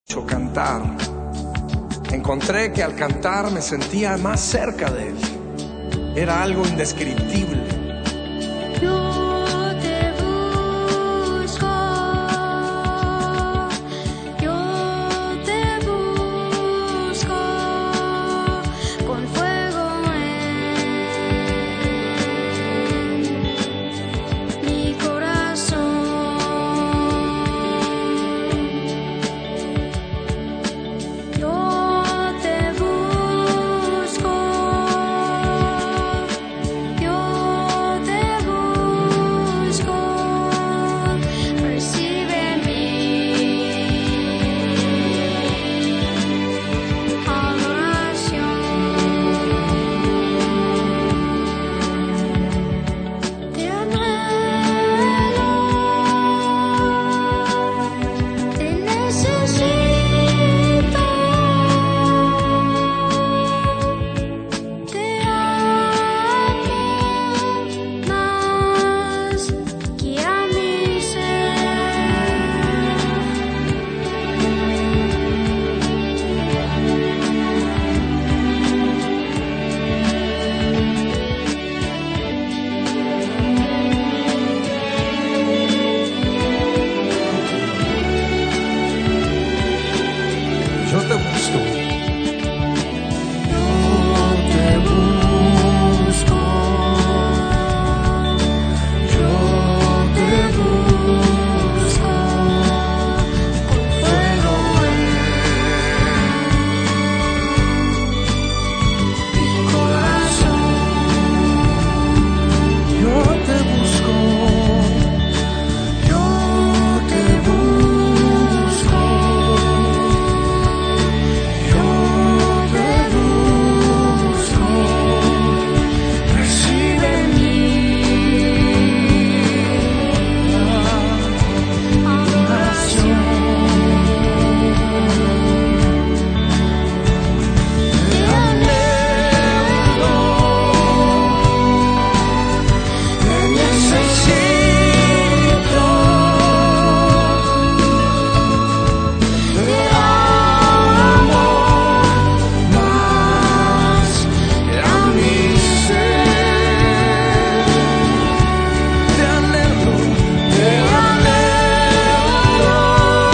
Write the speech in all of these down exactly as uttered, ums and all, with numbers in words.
Cantar. Encontré que al cantar me sentía más cerca de él. Era algo indescriptible. Yo te busco, yo te busco con fuego en mi corazón. Yo te busco, yo te busco, recibe mi adoración. Te anhelo, te necesito, te amo más que a mi Yo te busco. Yo te busco, yo te busco con fuego en mi corazón. Yo te busco. Yo te busco, yo te busco, recibe mi adoración. Te anhelo, te necesito, te amo más que a mi ser. Te anhelo. Te anhelo,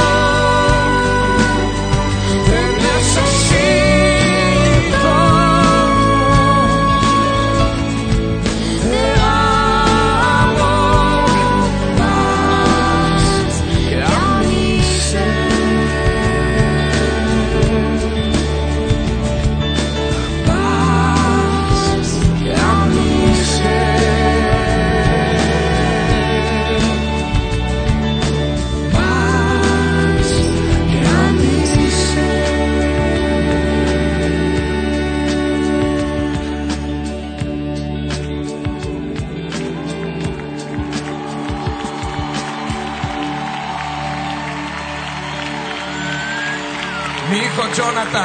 te necesito, te amo más que a mi ser, más que a mi ser, más que a mi Mi hijo Jonathan.